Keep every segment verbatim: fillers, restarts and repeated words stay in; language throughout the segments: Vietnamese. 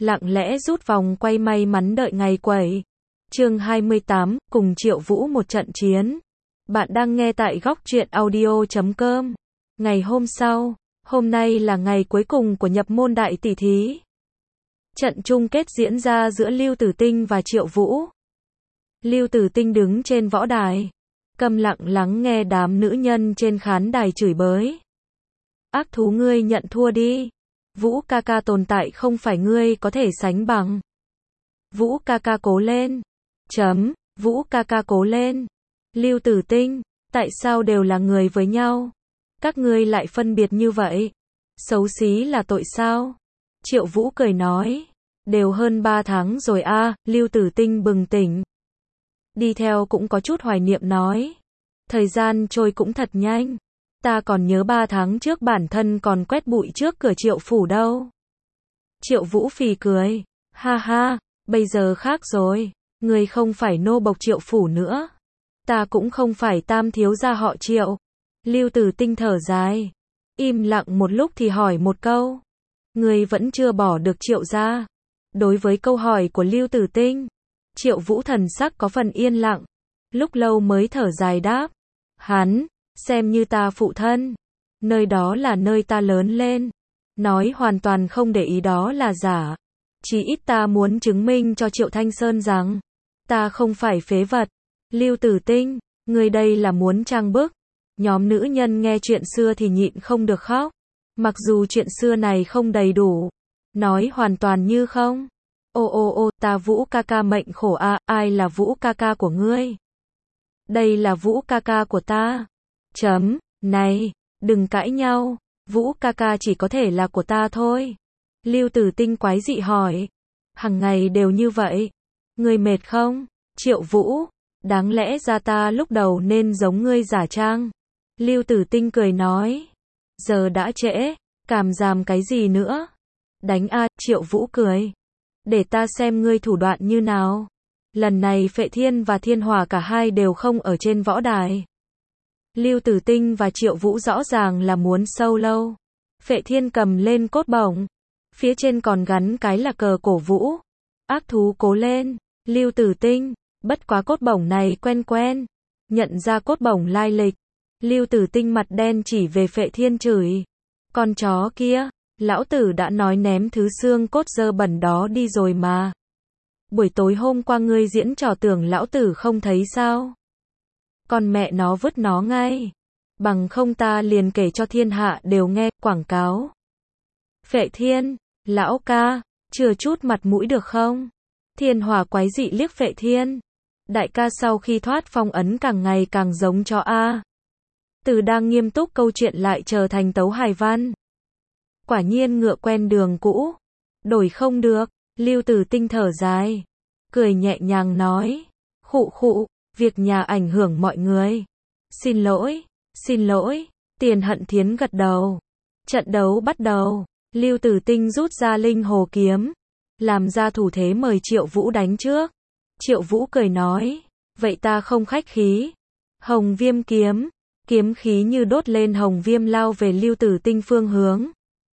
lặng lẽ rút vòng quay may mắn đợi ngày quẩy. Chương hai mươi tám, cùng Triệu Vũ một trận chiến. Bạn đang nghe tại góc truyện audio chấm com. Ngày hôm sau, hôm nay là ngày cuối cùng của nhập môn đại tỷ thí. Trận chung kết diễn ra giữa Lưu Tử Tinh và Triệu Vũ. Lưu Tử Tinh đứng trên võ đài, câm lặng lắng nghe đám nữ nhân trên khán đài chửi bới. Ác thú, ngươi nhận thua đi. Vũ ca ca tồn tại không phải ngươi có thể sánh bằng. Vũ ca ca cố lên. Chấm, Vũ ca ca cố lên. Lưu Tử Tinh, tại sao đều là người với nhau? Các ngươi lại phân biệt như vậy? Xấu xí là tội sao? Triệu Vũ cười nói. Đều hơn ba tháng rồi a. À, Lưu Tử Tinh bừng tỉnh. Đi theo cũng có chút hoài niệm nói. Thời gian trôi cũng thật nhanh. Ta còn nhớ ba tháng trước bản thân còn quét bụi trước cửa Triệu phủ đâu. Triệu Vũ phì cười. Ha ha, bây giờ khác rồi. Người không phải nô bộc Triệu phủ nữa. Ta cũng không phải tam thiếu gia họ Triệu. Lưu Tử Tinh thở dài. Im lặng một lúc thì hỏi một câu. Người vẫn chưa bỏ được Triệu gia. Đối với câu hỏi của Lưu Tử Tinh, Triệu Vũ thần sắc có phần yên lặng. Lúc lâu mới thở dài đáp. Hắn, xem như ta phụ thân. Nơi đó là nơi ta lớn lên. Nói hoàn toàn không để ý đó là giả. Chỉ ít ta muốn chứng minh cho Triệu Thanh Sơn rằng ta không phải phế vật. Lưu Tử Tinh, người đây là muốn trang bức. Nhóm nữ nhân nghe chuyện xưa thì nhịn không được khóc. Mặc dù chuyện xưa này không đầy đủ. Nói hoàn toàn như không. Ô ô ô, ta Vũ ca ca mệnh khổ a, à, ai là Vũ ca ca của ngươi? Đây là Vũ ca ca của ta. Chấm, này, đừng cãi nhau. Vũ ca ca chỉ có thể là của ta thôi. Lưu Tử Tinh quái dị hỏi. Hằng ngày đều như vậy. Ngươi mệt không? Triệu Vũ, đáng lẽ ra ta lúc đầu nên giống ngươi giả trang. Lưu Tử Tinh cười nói. Giờ đã trễ, càm giảm cái gì nữa? Đánh a. Triệu Vũ cười. Để ta xem ngươi thủ đoạn như nào. Lần này Phệ Thiên và Thiên Hỏa cả hai đều không ở trên võ đài. Lưu Tử Tinh và Triệu Vũ rõ ràng là muốn solo. Phệ Thiên cầm lên cốt bổng. Phía trên còn gắn cái là cờ cổ vũ. Ác thú cố lên. Lưu Tử Tinh, bất quá cốt bổng này quen quen. Nhận ra cốt bổng lai lịch. Lưu Tử Tinh mặt đen chỉ về Phệ Thiên chửi. Con chó kia, lão tử đã nói ném thứ xương cốt dơ bẩn đó đi rồi mà. Buổi tối hôm qua ngươi diễn trò tưởng lão tử không thấy sao? Con mẹ nó vứt nó ngay. Bằng không ta liền kể cho thiên hạ đều nghe, quảng cáo. Phệ Thiên, lão ca, chừa chút mặt mũi được không? Thiên Hỏa quái dị liếc Phệ Thiên. Đại ca sau khi thoát phong ấn càng ngày càng giống chó a. Từ đang nghiêm túc câu chuyện lại trở thành tấu hài văn. Quả nhiên ngựa quen đường cũ. Đổi không được. Lưu Tử Tinh thở dài. Cười nhẹ nhàng nói. Khụ khụ, việc nhà ảnh hưởng mọi người. Xin lỗi, xin lỗi. Tiền Hận Thiến gật đầu. Trận đấu bắt đầu. Lưu Tử Tinh rút ra linh hồ kiếm. Làm ra thủ thế mời Triệu Vũ đánh trước. Triệu Vũ cười nói. Vậy ta không khách khí. Hồng Viêm kiếm. Kiếm khí như đốt lên hồng viêm lao về Lưu Tử Tinh phương hướng.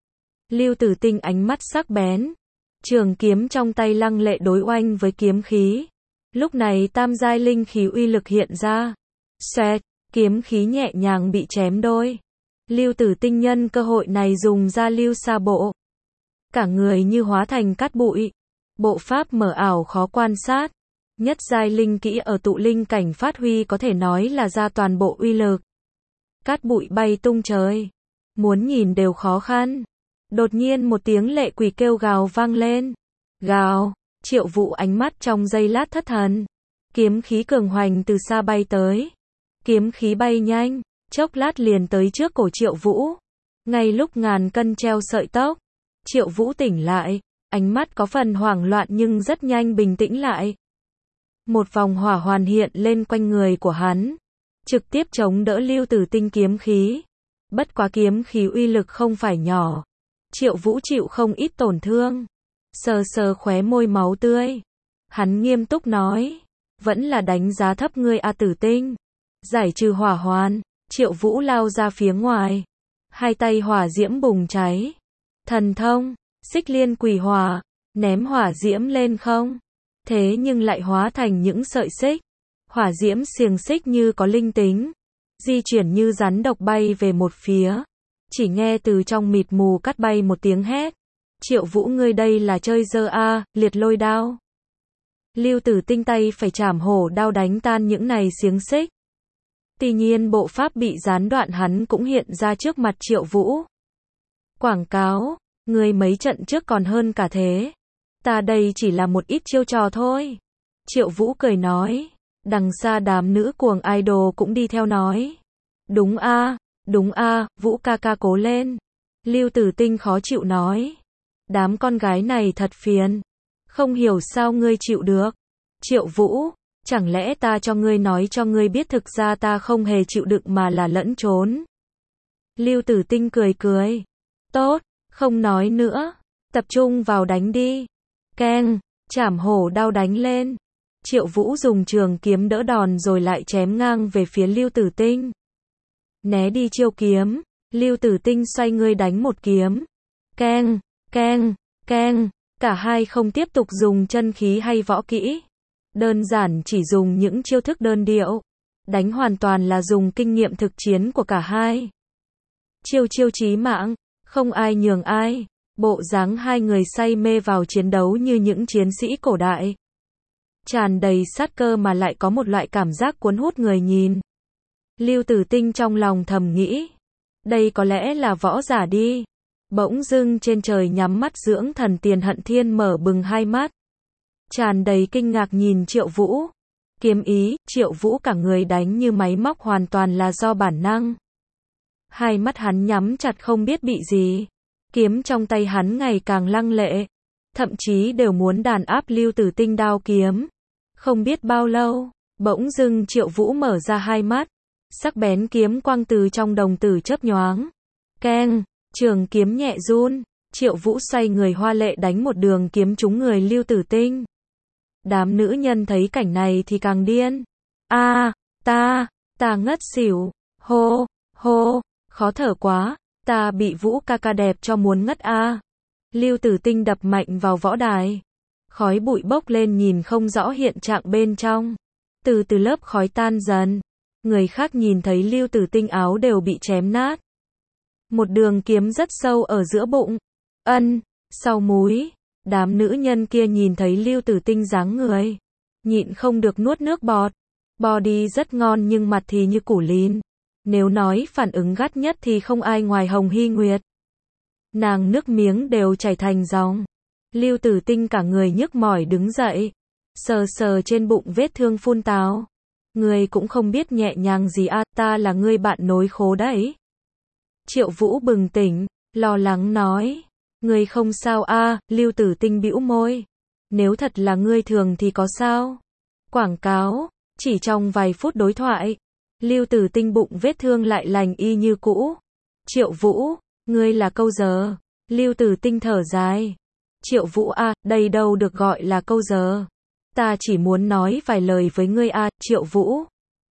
Lưu Tử Tinh ánh mắt sắc bén. Trường kiếm trong tay lăng lệ đối oanh với kiếm khí. Lúc này tam giai linh khí uy lực hiện ra. Xoẹt, kiếm khí nhẹ nhàng bị chém đôi. Lưu Tử Tinh nhân cơ hội này dùng ra lưu sa bộ. Cả người như hóa thành cát bụi. Bộ pháp mờ ảo khó quan sát. Nhất giai linh kỹ ở tụ linh cảnh phát huy có thể nói là ra toàn bộ uy lực. Cát bụi bay tung trời. Muốn nhìn đều khó khăn. Đột nhiên một tiếng lệ quỷ kêu gào vang lên. Gào, Triệu Vũ ánh mắt trong giây lát thất thần. Kiếm khí cường hoành từ xa bay tới. Kiếm khí bay nhanh, chốc lát liền tới trước cổ Triệu Vũ. Ngay lúc ngàn cân treo sợi tóc, Triệu Vũ tỉnh lại, ánh mắt có phần hoảng loạn nhưng rất nhanh bình tĩnh lại. Một vòng hỏa hoàn hiện lên quanh người của hắn. Trực tiếp chống đỡ Lưu Tử Tinh kiếm khí. Bất quá kiếm khí uy lực không phải nhỏ. Triệu Vũ chịu không ít tổn thương. Sờ sờ khóe môi máu tươi. Hắn nghiêm túc nói. Vẫn là đánh giá thấp ngươi a Tử Tinh. Giải trừ hỏa hoàn. Triệu Vũ lao ra phía ngoài. Hai tay hỏa diễm bùng cháy. Thần thông, xích liên quỷ hỏa. ném hỏa diễm lên không. Thế nhưng lại hóa thành những sợi xích. Hỏa diễm xiềng xích như có linh tính, di chuyển như rắn độc bay về một phía. Chỉ nghe từ trong mịt mù cắt bay một tiếng hét. Triệu Vũ ngươi đây là chơi dơ a, liệt lôi đao. Lưu Tử Tinh tay phải chảm hổ đao đánh tan những này xiềng xích. Tuy nhiên bộ pháp bị gián đoạn hắn cũng hiện ra trước mặt Triệu Vũ. Quảng cáo, ngươi mấy trận trước còn hơn cả thế. Ta đây chỉ là một ít chiêu trò thôi. Triệu Vũ cười nói. Đằng xa đám nữ cuồng idol cũng đi theo nói. Đúng a, đúng a, Vũ ca ca cố lên. Lưu Tử Tinh khó chịu nói. Đám con gái này thật phiền. Không hiểu sao ngươi chịu được. Triệu Vũ, chẳng lẽ ta cho ngươi nói cho ngươi biết thực ra ta không hề chịu đựng mà là lẫn trốn. Lưu Tử Tinh cười cười. Tốt, không nói nữa. Tập trung vào đánh đi. Keng, chảm hổ đao đánh lên. Triệu Vũ dùng trường kiếm đỡ đòn rồi lại chém ngang về phía Lưu Tử Tinh. Né đi chiêu kiếm. Lưu Tử Tinh xoay người đánh một kiếm. Keng, keng, keng. Cả hai không tiếp tục dùng chân khí hay võ kỹ. Đơn giản chỉ dùng những chiêu thức đơn điệu. Đánh hoàn toàn là dùng kinh nghiệm thực chiến của cả hai. Chiêu chiêu chí mạng, không ai nhường ai. Bộ dáng hai người say mê vào chiến đấu như những chiến sĩ cổ đại. Tràn đầy sát cơ mà lại có một loại cảm giác cuốn hút người nhìn. Lưu Tử Tinh trong lòng thầm nghĩ. Đây có lẽ là võ giả đi. Bỗng dưng trên trời nhắm mắt dưỡng thần Tiền Hận Thiên mở bừng hai mắt. Tràn đầy kinh ngạc nhìn Triệu Vũ. Kiếm ý, Triệu Vũ cả người đánh như máy móc hoàn toàn là do bản năng. Hai mắt hắn nhắm chặt không biết bị gì. Kiếm trong tay hắn ngày càng lăng lệ. Thậm chí đều muốn đàn áp Lưu Tử Tinh đao kiếm. Không biết bao lâu, bỗng dưng Triệu Vũ mở ra hai mắt. Sắc bén kiếm quang từ trong đồng tử chớp nhoáng. Keng, trường kiếm nhẹ run. Triệu Vũ xoay người hoa lệ đánh một đường kiếm trúng người Lưu Tử Tinh. Đám nữ nhân thấy cảnh này thì càng điên. A, ta, ta ngất xỉu. Hô, hô, khó thở quá. Ta bị Vũ ca ca đẹp cho muốn ngất a. Lưu Tử Tinh đập mạnh vào võ đài. Khói bụi bốc lên nhìn không rõ hiện trạng bên trong. Từ từ lớp khói tan dần. Người khác nhìn thấy Lưu Tử Tinh áo đều bị chém nát. Một đường kiếm rất sâu ở giữa bụng. Ân, sau múi. Đám nữ nhân kia nhìn thấy Lưu Tử Tinh dáng người. Nhịn không được nuốt nước bọt. Body rất ngon nhưng mặt thì như củ lìn. Nếu nói phản ứng gắt nhất thì không ai ngoài Hồng Hy Nguyệt. Nàng nước miếng đều chảy thành dòng. Lưu Tử Tinh cả người nhức mỏi đứng dậy. Sờ sờ trên bụng vết thương phun táo. Người cũng không biết nhẹ nhàng gì à, ta là người bạn nối khố đấy. Triệu Vũ bừng tỉnh, lo lắng nói. Người không sao a, à, Lưu Tử Tinh bĩu môi. Nếu thật là ngươi thường thì có sao? Quảng cáo, chỉ trong vài phút đối thoại. Lưu Tử Tinh bụng vết thương lại lành y như cũ. Triệu Vũ, ngươi là câu giờ. Lưu Tử Tinh thở dài. Triệu Vũ a, à, đây đâu được gọi là câu giờ. Ta chỉ muốn nói vài lời với ngươi a, à, Triệu Vũ.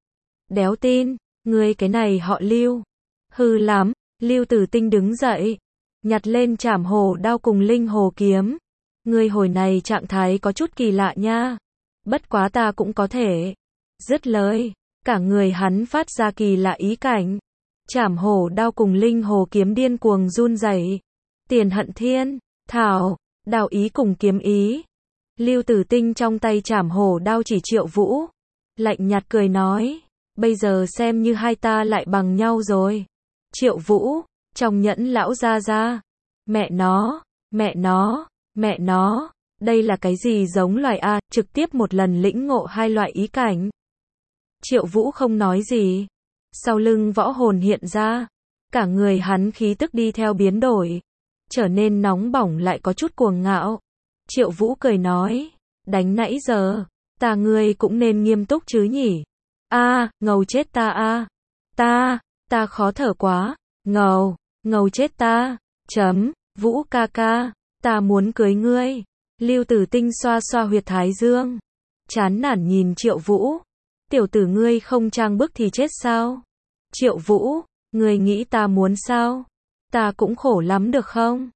Đéo tin, ngươi cái này họ Lưu. Hư lắm, Lưu Tử Tinh đứng dậy. Nhặt lên chảm hổ đao cùng linh hồ kiếm. Ngươi hồi này trạng thái có chút kỳ lạ nha. Bất quá ta cũng có thể. Dứt lời, cả người hắn phát ra kỳ lạ ý cảnh. Chảm hổ đao cùng linh hồ kiếm điên cuồng run rẩy. Tiền Hận Thiên, thảo, đao ý cùng kiếm ý. Lưu Tử Tinh trong tay chảm hổ đao chỉ Triệu Vũ. Lạnh nhạt cười nói. Bây giờ xem như hai ta lại bằng nhau rồi. Triệu Vũ, trong nhẫn lão gia gia. Mẹ nó, mẹ nó, mẹ nó. Đây là cái gì giống loài A, trực tiếp một lần lĩnh ngộ hai loại ý cảnh. Triệu Vũ không nói gì. Sau lưng võ hồn hiện ra. Cả người hắn khí tức đi theo biến đổi. Trở nên nóng bỏng lại có chút cuồng ngạo. Triệu Vũ cười nói. Đánh nãy giờ. Ta ngươi cũng nên nghiêm túc chứ nhỉ. A, ngầu chết ta a. Ta, ta khó thở quá. Ngầu, ngầu chết ta. Chấm, Vũ ca ca. Ta muốn cưới ngươi. Lưu Tử Tinh xoa xoa huyệt thái dương. Chán nản nhìn Triệu Vũ. Tiểu tử ngươi không trang bức thì chết sao? Triệu Vũ, ngươi nghĩ ta muốn sao? Ta cũng khổ lắm được không?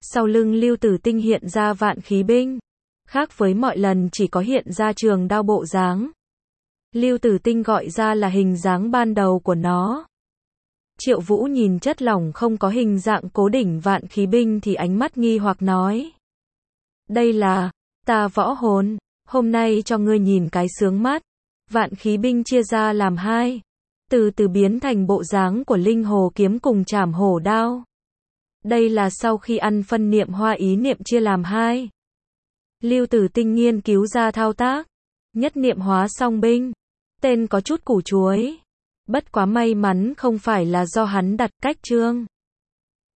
Sau lưng Lưu Tử Tinh hiện ra vạn khí binh. Khác với mọi lần chỉ có hiện ra trường đao bộ dáng. Lưu Tử Tinh gọi ra là hình dáng ban đầu của nó. Triệu Vũ nhìn chất lỏng không có hình dạng cố định vạn khí binh thì ánh mắt nghi hoặc nói. Đây là, ta võ hồn, hôm nay cho ngươi nhìn cái sướng mắt. Vạn khí binh chia ra làm hai, từ từ biến thành bộ dáng của linh hồ kiếm cùng trảm hổ đao. Đây là sau khi ăn phân niệm hoa ý niệm chia làm hai. Lưu Tử Tinh nghiên cứu ra thao tác, nhất niệm hóa song binh, tên có chút củ chuối. Bất quá may mắn không phải là do hắn đặt cách chương.